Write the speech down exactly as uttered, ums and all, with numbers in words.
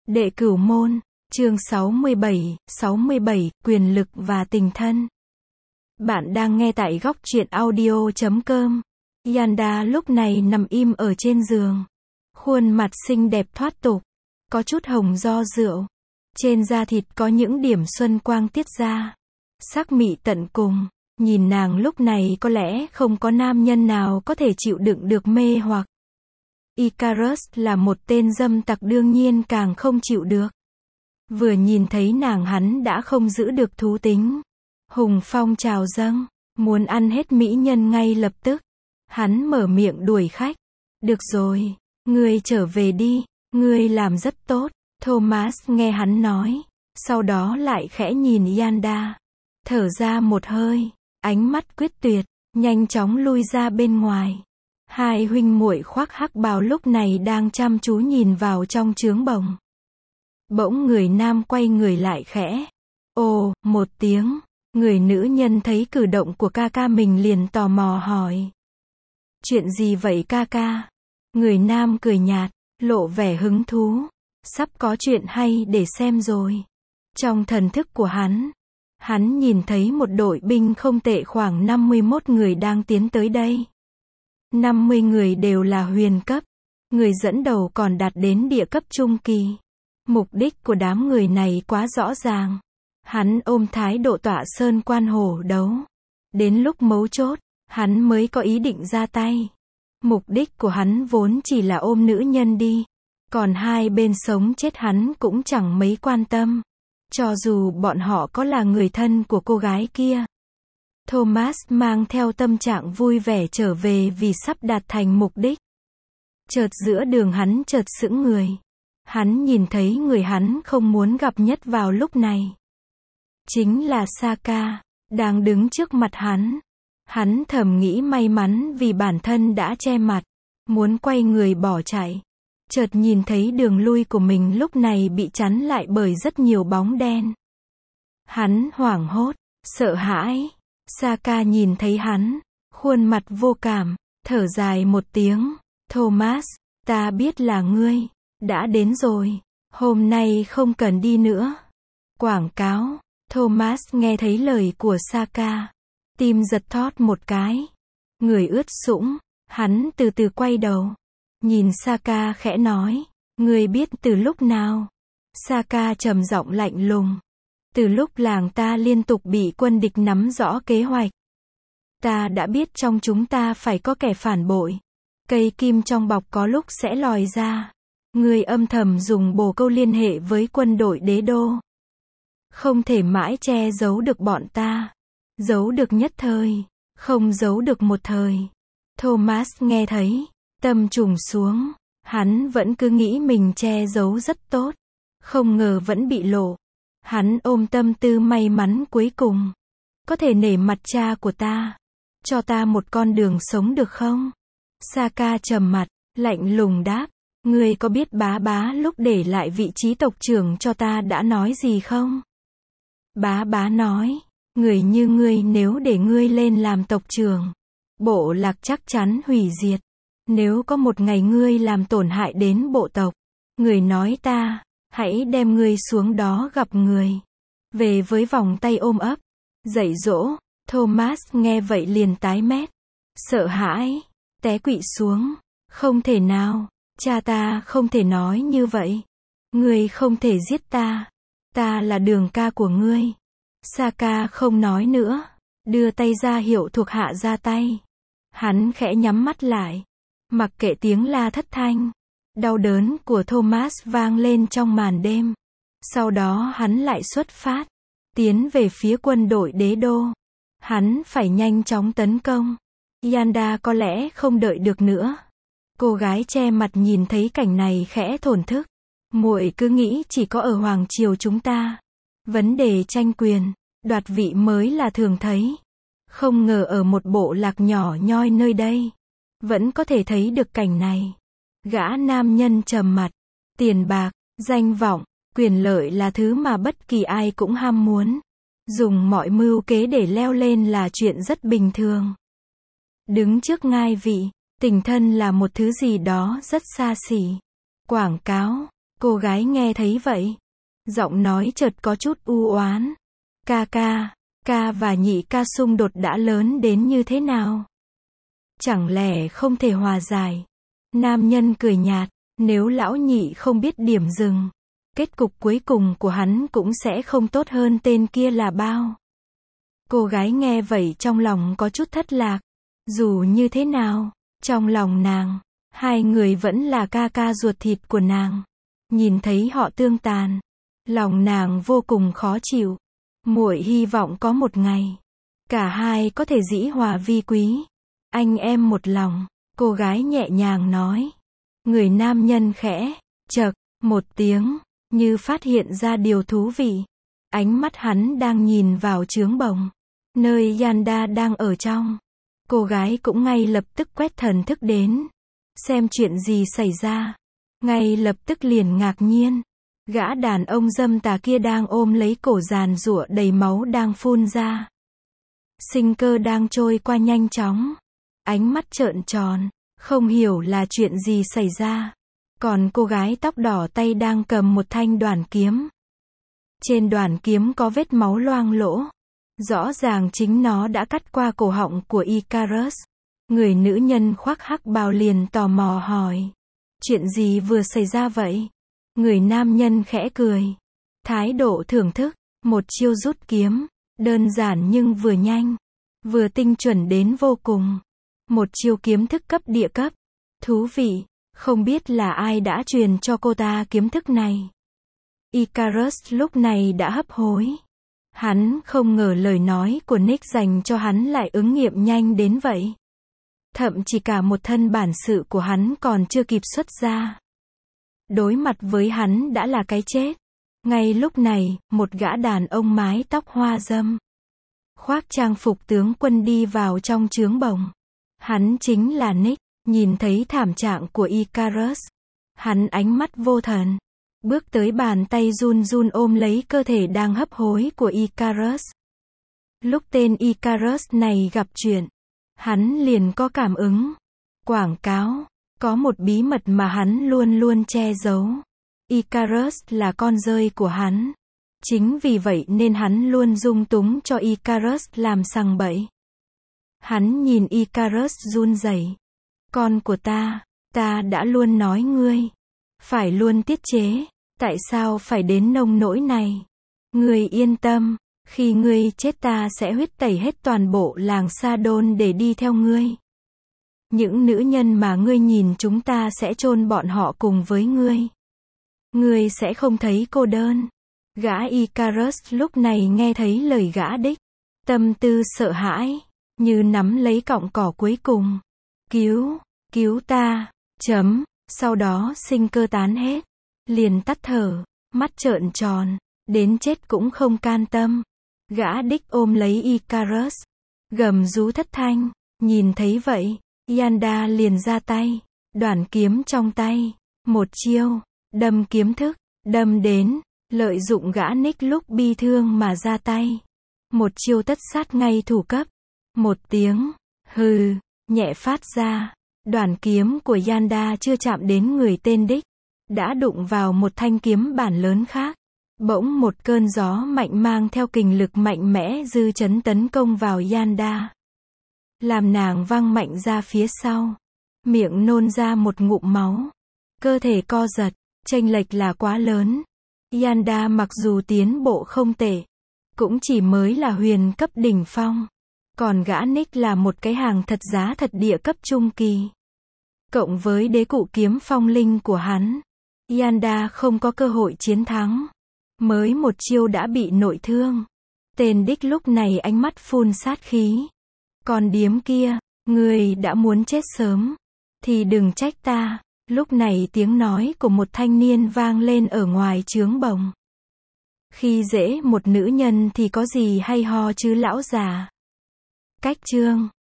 Đệ Cửu Môn, chương sáu mươi bảy, sáu mươi bảy, quyền lực và tình thân. Bạn đang nghe tại góc truyện audio chấm com. Yanda lúc này nằm im ở trên giường. Khuôn mặt xinh đẹp thoát tục, có chút hồng do rượu. Trên da thịt có những điểm xuân quang tiết ra. Sắc mị tận cùng, nhìn nàng lúc này có lẽ không có nam nhân nào có thể chịu đựng được mê hoặc. Icarus là một tên dâm tặc đương nhiên càng không chịu được. Vừa nhìn thấy nàng hắn đã không giữ được thú tính. Hùng phong trào dâng, muốn ăn hết mỹ nhân ngay lập tức. Hắn mở miệng đuổi khách. Được rồi, ngươi trở về đi, ngươi làm rất tốt. Thomas nghe hắn nói, sau đó lại khẽ nhìn Yanda. Thở ra một hơi, ánh mắt quyết tuyệt, nhanh chóng lui ra bên ngoài. Hai huynh muội khoác hắc bào lúc này đang chăm chú nhìn vào trong trướng bồng. Bỗng người nam quay người lại khẽ. Ồ, một tiếng. Người nữ nhân thấy cử động của ca ca mình liền tò mò hỏi. Chuyện gì vậy ca ca? Người nam cười nhạt, lộ vẻ hứng thú. Sắp có chuyện hay để xem rồi. Trong thần thức của hắn, hắn nhìn thấy một đội binh không tệ khoảng năm mươi mốt người đang tiến tới đây. năm mươi người đều là huyền cấp. Người dẫn đầu còn đạt đến địa cấp trung kỳ. Mục đích của đám người này quá rõ ràng. Hắn ôm thái độ tọa sơn quan hổ đấu. Đến lúc mấu chốt, hắn mới có ý định ra tay. Mục đích của hắn vốn chỉ là ôm nữ nhân đi. Còn hai bên sống chết hắn cũng chẳng mấy quan tâm. Cho dù bọn họ có là người thân của cô gái kia. Thomas mang theo tâm trạng vui vẻ trở về vì sắp đạt thành mục đích. Chợt giữa đường hắn chợt sững người. Hắn nhìn thấy người hắn không muốn gặp nhất vào lúc này. Chính là Saka, đang đứng trước mặt hắn. Hắn thầm nghĩ may mắn vì bản thân đã che mặt, muốn quay người bỏ chạy. Chợt nhìn thấy đường lui của mình lúc này bị chắn lại bởi rất nhiều bóng đen. Hắn hoảng hốt, sợ hãi. Saka nhìn thấy hắn, khuôn mặt vô cảm, thở dài một tiếng. Thomas, ta biết là ngươi, đã đến rồi, hôm nay không cần đi nữa. Quảng cáo. Thomas nghe thấy lời của Saka, tim giật thót một cái. Người ướt sũng, hắn từ từ quay đầu. Nhìn Saka khẽ nói, ngươi biết từ lúc nào? Saka trầm giọng lạnh lùng. Từ lúc làng ta liên tục bị quân địch nắm rõ kế hoạch. Ta đã biết trong chúng ta phải có kẻ phản bội. Cây kim trong bọc có lúc sẽ lòi ra. Ngươi âm thầm dùng bồ câu liên hệ với quân đội đế đô. Không thể mãi che giấu được bọn ta. Giấu được nhất thời, không giấu được một thời. Thomas nghe thấy, tâm trùng xuống. Hắn vẫn cứ nghĩ mình che giấu rất tốt. Không ngờ vẫn bị lộ. Hắn ôm tâm tư may mắn cuối cùng. Có thể nể mặt cha của ta. Cho ta một con đường sống được không? Saka trầm mặt, lạnh lùng đáp. Ngươi có biết bá bá lúc để lại vị trí tộc trưởng cho ta đã nói gì không? Bá bá nói, người như ngươi nếu để ngươi lên làm tộc trưởng, bộ lạc chắc chắn hủy diệt. Nếu có một ngày ngươi làm tổn hại đến bộ tộc, người nói ta, hãy đem ngươi xuống đó gặp người. Về với vòng tay ôm ấp, dạy dỗ. Thomas nghe vậy liền tái mét, sợ hãi, té quỵ xuống. Không thể nào, cha ta không thể nói như vậy. Ngươi không thể giết ta. Ta là đường ca của ngươi. Saka không nói nữa, đưa tay ra hiệu thuộc hạ ra tay. Hắn khẽ nhắm mắt lại, mặc kệ tiếng la thất thanh. Đau đớn của Thomas vang lên trong màn đêm. Sau đó hắn lại xuất phát, tiến về phía quân đội đế đô. Hắn phải nhanh chóng tấn công. Yanda có lẽ không đợi được nữa. Cô gái che mặt nhìn thấy cảnh này khẽ thổn thức. Muội cứ nghĩ chỉ có ở hoàng triều chúng ta, vấn đề tranh quyền, đoạt vị mới là thường thấy. Không ngờ ở một bộ lạc nhỏ nhoi nơi đây, vẫn có thể thấy được cảnh này. Gã nam nhân trầm mặt. Tiền bạc, danh vọng, quyền lợi là thứ mà bất kỳ ai cũng ham muốn. Dùng mọi mưu kế để leo lên là chuyện rất bình thường. Đứng trước ngai vị, tình thân là một thứ gì đó rất xa xỉ. Quảng cáo. Cô gái nghe thấy vậy, giọng nói chợt có chút u oán. Ca ca, ca và nhị ca xung đột đã lớn đến như thế nào? Chẳng lẽ không thể hòa giải? Nam nhân cười nhạt, nếu lão nhị không biết điểm dừng, kết cục cuối cùng của hắn cũng sẽ không tốt hơn tên kia là bao. Cô gái nghe vậy trong lòng có chút thất lạc. Dù như thế nào, trong lòng nàng, hai người vẫn là ca ca ruột thịt của nàng. Nhìn thấy họ tương tàn, lòng nàng vô cùng khó chịu. Muội hy vọng có một ngày, cả hai có thể dĩ hòa vi quý, anh em một lòng, cô gái nhẹ nhàng nói. Người nam nhân khẽ, chậc, một tiếng, như phát hiện ra điều thú vị. Ánh mắt hắn đang nhìn vào trướng bồng, nơi Yanda đang ở trong. Cô gái cũng ngay lập tức quét thần thức đến, xem chuyện gì xảy ra. Ngay lập tức liền ngạc nhiên. Gã đàn ông dâm tà kia đang ôm lấy cổ giàn giụa đầy máu đang phun ra. Sinh cơ đang trôi qua nhanh chóng. Ánh mắt trợn tròn, không hiểu là chuyện gì xảy ra. Còn cô gái tóc đỏ tay đang cầm một thanh đoản kiếm. Trên đoản kiếm có vết máu loang lỗ. Rõ ràng chính nó đã cắt qua cổ họng của Icarus. Người nữ nhân khoác hắc bào liền tò mò hỏi. Chuyện gì vừa xảy ra vậy? Người nam nhân khẽ cười. Thái độ thưởng thức, một chiêu rút kiếm. Đơn giản nhưng vừa nhanh, vừa tinh chuẩn đến vô cùng. Một chiêu kiếm thức cấp địa cấp. Thú vị, không biết là ai đã truyền cho cô ta kiếm thức này. Icarus lúc này đã hấp hối. Hắn không ngờ lời nói của Nick dành cho hắn lại ứng nghiệm nhanh đến vậy. Thậm chí cả một thân bản sự của hắn còn chưa kịp xuất ra. Đối mặt với hắn đã là cái chết. Ngay lúc này, một gã đàn ông mái tóc hoa râm, khoác trang phục tướng quân đi vào trong trướng bồng. Hắn chính là Nick. Nhìn thấy thảm trạng của Icarus, hắn ánh mắt vô thần, bước tới bàn tay run run ôm lấy cơ thể đang hấp hối của Icarus. Lúc tên Icarus này gặp chuyện, hắn liền có cảm ứng. Quảng cáo, có một bí mật mà hắn luôn luôn che giấu. Icarus là con rơi của hắn. Chính vì vậy nên hắn luôn dung túng cho Icarus làm sằng bậy. Hắn nhìn Icarus run rẩy. Con của ta, ta đã luôn nói ngươi, phải luôn tiết chế, tại sao phải đến nông nỗi này? Ngươi yên tâm, khi ngươi chết ta sẽ huyết tẩy hết toàn bộ làng Sa Đôn để đi theo ngươi. Những nữ nhân mà ngươi nhìn chúng ta sẽ chôn bọn họ cùng với ngươi. Ngươi sẽ không thấy cô đơn. Gã Icarus lúc này nghe thấy lời gã đích, tâm tư sợ hãi, như nắm lấy cọng cỏ cuối cùng. Cứu, cứu ta, chấm, sau đó sinh cơ tán hết, liền tắt thở, mắt trợn tròn, đến chết cũng không can tâm. Gã đích ôm lấy Icarus, gầm rú thất thanh, nhìn thấy vậy, Yanda liền ra tay, đoản kiếm trong tay, một chiêu, đâm kiếm thức, đâm đến, lợi dụng gã Nick lúc bi thương mà ra tay. Một chiêu tất sát ngay thủ cấp, một tiếng, hừ, nhẹ phát ra, đoản kiếm của Yanda chưa chạm đến người tên đích, đã đụng vào một thanh kiếm bản lớn khác. Bỗng một cơn gió mạnh mang theo kình lực mạnh mẽ dư chấn tấn công vào Yanda, làm nàng văng mạnh ra phía sau, miệng nôn ra một ngụm máu, cơ thể co giật, chênh lệch là quá lớn. Yanda mặc dù tiến bộ không tệ, cũng chỉ mới là huyền cấp đỉnh phong, còn gã Nick là một cái hàng thật giá thật địa cấp trung kỳ. Cộng với đế cụ kiếm phong linh của hắn, Yanda không có cơ hội chiến thắng. Mới một chiêu đã bị nội thương. Tên đích lúc này ánh mắt phun sát khí. Còn điếm kia, ngươi đã muốn chết sớm, thì đừng trách ta. Lúc này tiếng nói của một thanh niên vang lên ở ngoài trướng bồng. Khi dễ một nữ nhân thì có gì hay ho chứ lão già. Cách chương